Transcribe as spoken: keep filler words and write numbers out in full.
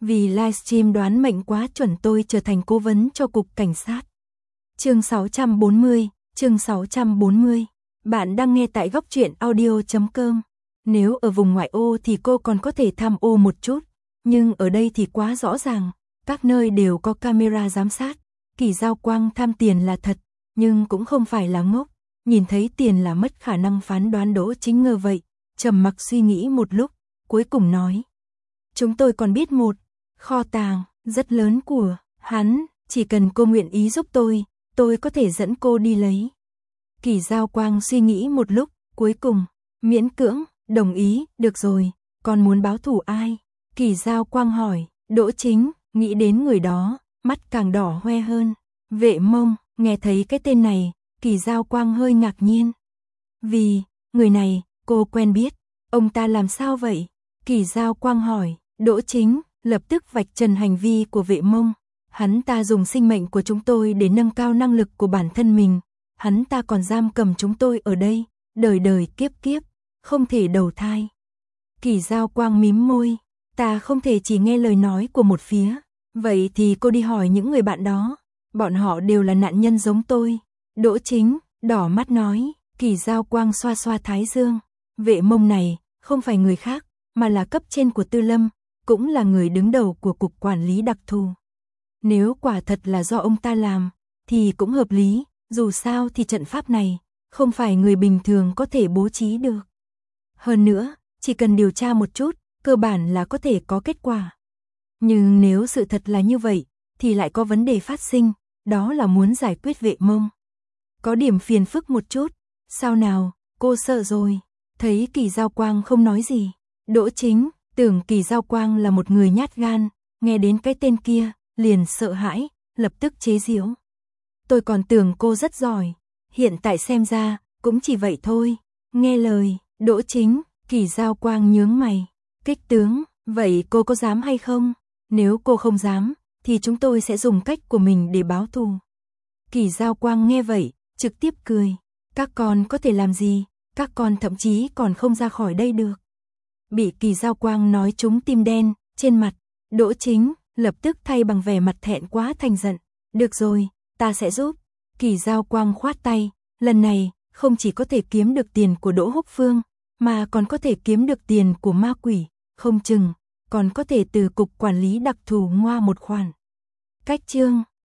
Vì livestream đoán mệnh quá chuẩn tôi trở thành cố vấn cho cục cảnh sát. Chương sáu trăm bốn mươi, chương sáu trăm bốn mươi. Bạn đang nghe tại góc truyện audio chấm com. Nếu ở vùng ngoại ô thì cô còn có thể tham ô một chút, nhưng ở đây thì quá rõ ràng, các nơi đều có camera giám sát. Kỳ Giao Quang tham tiền là thật, nhưng cũng không phải là ngốc, nhìn thấy tiền là mất khả năng phán đoán Đỗ Chính ngờ vậy, trầm mặc suy nghĩ một lúc, cuối cùng nói: "Chúng tôi còn biết một kho tàng rất lớn của hắn, chỉ cần cô nguyện ý giúp tôi, tôi có thể dẫn cô đi lấy." Kỳ Giao Quang suy nghĩ một lúc, cuối cùng miễn cưỡng đồng ý, "Được rồi, con muốn báo thù ai?" Kỳ Giao Quang hỏi. Đỗ Chính nghĩ đến người đó, mắt càng đỏ hoe hơn. Vệ Mông. Nghe thấy cái tên này, Kỳ Giao Quang hơi ngạc nhiên. Vì người này cô quen biết, ông ta làm sao vậy? Kỳ Giao Quang hỏi. Đỗ Chính lập tức vạch trần hành vi của Vệ Mông. Hắn ta dùng sinh mệnh của chúng tôi để nâng cao năng lực của bản thân mình. Hắn ta còn giam cầm chúng tôi ở đây, đời đời kiếp kiếp, không thể đầu thai. Kỳ Giao Quang mím môi. Ta không thể chỉ nghe lời nói của một phía. Vậy thì cô đi hỏi những người bạn đó. Bọn họ đều là nạn nhân giống tôi. Đỗ Chính đỏ mắt nói. Kỳ Giao Quang xoa xoa thái dương. Vệ Mông này không phải người khác, mà là cấp trên của Tư Lâm, cũng là người đứng đầu của cục quản lý đặc thù. Nếu quả thật là do ông ta làm, thì cũng hợp lý, dù sao thì trận pháp này không phải người bình thường có thể bố trí được. Hơn nữa, chỉ cần điều tra một chút, cơ bản là có thể có kết quả. Nhưng nếu sự thật là như vậy, thì lại có vấn đề phát sinh, đó là muốn giải quyết Vệ Mông. Có điểm phiền phức một chút. Sao nào, cô sợ rồi? Thấy Kỳ Giao Quang không nói gì, Đỗ Chính tưởng Kỳ Giao Quang là một người nhát gan, nghe đến cái tên kia, liền sợ hãi, lập tức chế giễu. Tôi còn tưởng cô rất giỏi, hiện tại xem ra, cũng chỉ vậy thôi. Nghe lời, Đỗ Chính, Kỳ Giao Quang nhướng mày. Kích tướng, vậy cô có dám hay không? Nếu cô không dám, thì chúng tôi sẽ dùng cách của mình để báo thù. Kỳ Giao Quang nghe vậy, trực tiếp cười. Các con có thể làm gì? Các con thậm chí còn không ra khỏi đây được. Bị Kỳ Giao Quang nói trúng tim đen, trên mặt, Đỗ Chính lập tức thay bằng vẻ mặt thẹn quá thành giận. Được rồi, ta sẽ giúp. Kỳ Giao Quang khoát tay, lần này không chỉ có thể kiếm được tiền của Đỗ Húc Phương, mà còn có thể kiếm được tiền của ma quỷ, không chừng còn có thể từ cục quản lý đặc thù ngoa một khoản. Cách chương